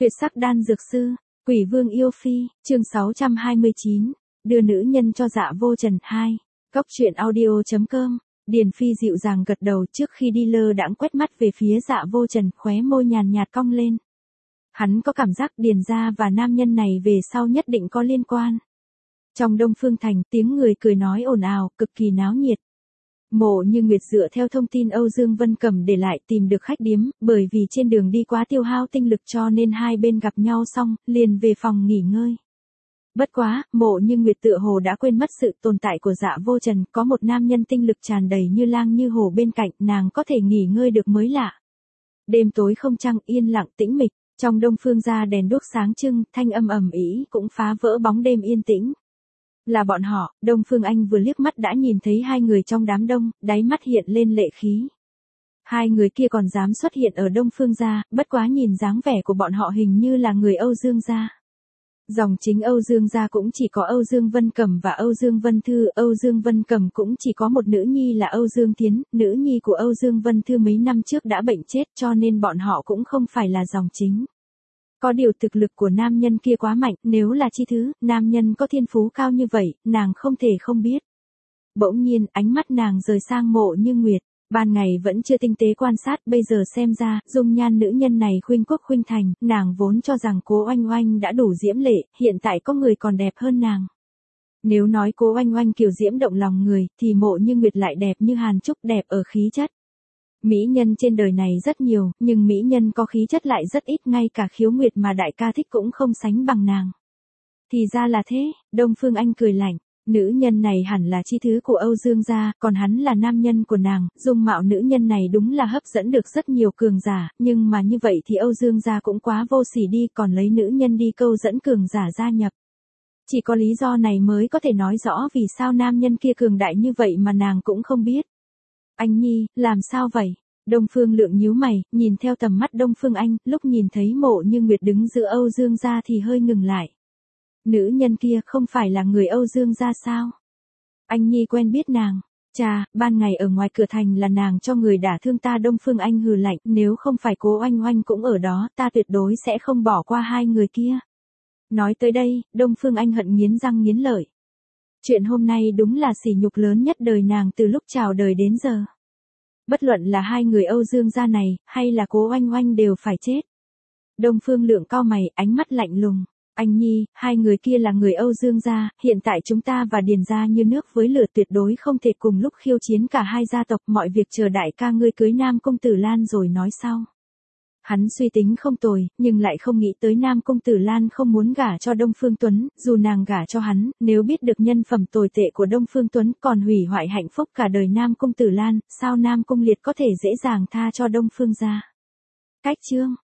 Tuyệt sắc đan dược sư, Quỷ Vương yêu phi, chương 629, đưa nữ nhân cho Dạ Vô Trần 2. Cốc truyện audio.com. Điền Phi dịu dàng gật đầu trước khi đi lơ đãng quét mắt về phía Dạ Vô Trần, khóe môi nhàn nhạt cong lên. Hắn có cảm giác Điền gia và nam nhân này về sau nhất định có liên quan. Trong Đông Phương Thành, tiếng người cười nói ồn ào, cực kỳ náo nhiệt. Mộ Như Nguyệt dựa theo thông tin Âu Dương Vân Cẩm để lại tìm được khách điếm, bởi vì trên đường đi quá tiêu hao tinh lực cho nên hai bên gặp nhau xong, liền về phòng nghỉ ngơi. Bất quá, Mộ Như Nguyệt tựa hồ đã quên mất sự tồn tại của Dạ Vô Trần, có một nam nhân tinh lực tràn đầy như lang như hổ bên cạnh, nàng có thể nghỉ ngơi được mới lạ. Đêm tối không trăng, yên lặng tĩnh mịch, trong Đông Phương gia đèn đuốc sáng trưng, thanh âm ầm ĩ cũng phá vỡ bóng đêm yên tĩnh. Là bọn họ. Đông Phương Anh vừa liếc mắt đã nhìn thấy hai người trong đám đông, đáy mắt hiện lên lệ khí. Hai người kia còn dám xuất hiện ở Đông Phương gia, bất quá nhìn dáng vẻ của bọn họ hình như là người Âu Dương gia. Dòng chính Âu Dương gia cũng chỉ có Âu Dương Vân Cẩm và Âu Dương Vân Thư, Âu Dương Vân Cẩm cũng chỉ có một nữ nhi là Âu Dương Tiến, nữ nhi của Âu Dương Vân Thư mấy năm trước đã bệnh chết cho nên bọn họ cũng không phải là dòng chính. Có điều thực lực của nam nhân kia quá mạnh, nếu là chi thứ, nam nhân có thiên phú cao như vậy, nàng không thể không biết. Bỗng nhiên, ánh mắt nàng rời sang Mộ Như Nguyệt, ban ngày vẫn chưa tinh tế quan sát, bây giờ xem ra, dung nhan nữ nhân này khuynh quốc khuynh thành, nàng vốn cho rằng Cố Oanh Oanh đã đủ diễm lệ, hiện tại có người còn đẹp hơn nàng. Nếu nói Cố Oanh Oanh kiều diễm động lòng người, thì Mộ Như Nguyệt lại đẹp như Hàn Trúc, đẹp ở khí chất. Mỹ nhân trên đời này rất nhiều, nhưng mỹ nhân có khí chất lại rất ít, ngay cả Khiếu Nguyệt mà đại ca thích cũng không sánh bằng nàng. Thì ra là thế, Đông Phương Anh cười lạnh, nữ nhân này hẳn là chi thứ của Âu Dương gia, còn hắn là nam nhân của nàng, dung mạo nữ nhân này đúng là hấp dẫn được rất nhiều cường giả, nhưng mà như vậy thì Âu Dương gia cũng quá vô sỉ đi, còn lấy nữ nhân đi câu dẫn cường giả gia nhập. Chỉ có lý do này mới có thể nói rõ vì sao nam nhân kia cường đại như vậy mà nàng cũng không biết. Anh Nhi, làm sao vậy? Đông Phương Lượng nhíu mày, nhìn theo tầm mắt Đông Phương Anh, lúc nhìn thấy Mộ Như Nguyệt đứng giữa Âu Dương gia thì hơi ngừng lại. Nữ nhân kia không phải là người Âu Dương gia sao? Anh Nhi quen biết nàng. Chà, ban ngày ở ngoài cửa thành là nàng cho người đả thương ta. Đông Phương Anh hừ lạnh, nếu không phải Cố Oanh Oanh cũng ở đó, ta tuyệt đối sẽ không bỏ qua hai người kia. Nói tới đây, Đông Phương Anh hận nghiến răng nghiến lợi. Chuyện hôm nay đúng là sỉ nhục lớn nhất đời nàng từ lúc chào đời đến giờ. Bất luận là hai người Âu Dương gia này, hay là Cố Oanh Oanh đều phải chết. Đông Phương Lượng cau mày, ánh mắt lạnh lùng. Anh Nhi, hai người kia là người Âu Dương gia, hiện tại chúng ta và Điền gia như nước với lửa, tuyệt đối không thể cùng lúc khiêu chiến cả hai gia tộc, mọi việc chờ đại ca ngươi cưới Nam Công Tử Lan rồi nói sau. Hắn suy tính không tồi, nhưng lại không nghĩ tới Nam Công Tử Lan không muốn gả cho Đông Phương Tuấn, dù nàng gả cho hắn, nếu biết được nhân phẩm tồi tệ của Đông Phương Tuấn còn hủy hoại hạnh phúc cả đời Nam Công Tử Lan, sao Nam Cung Liệt có thể dễ dàng tha cho Đông Phương gia. Cách chương,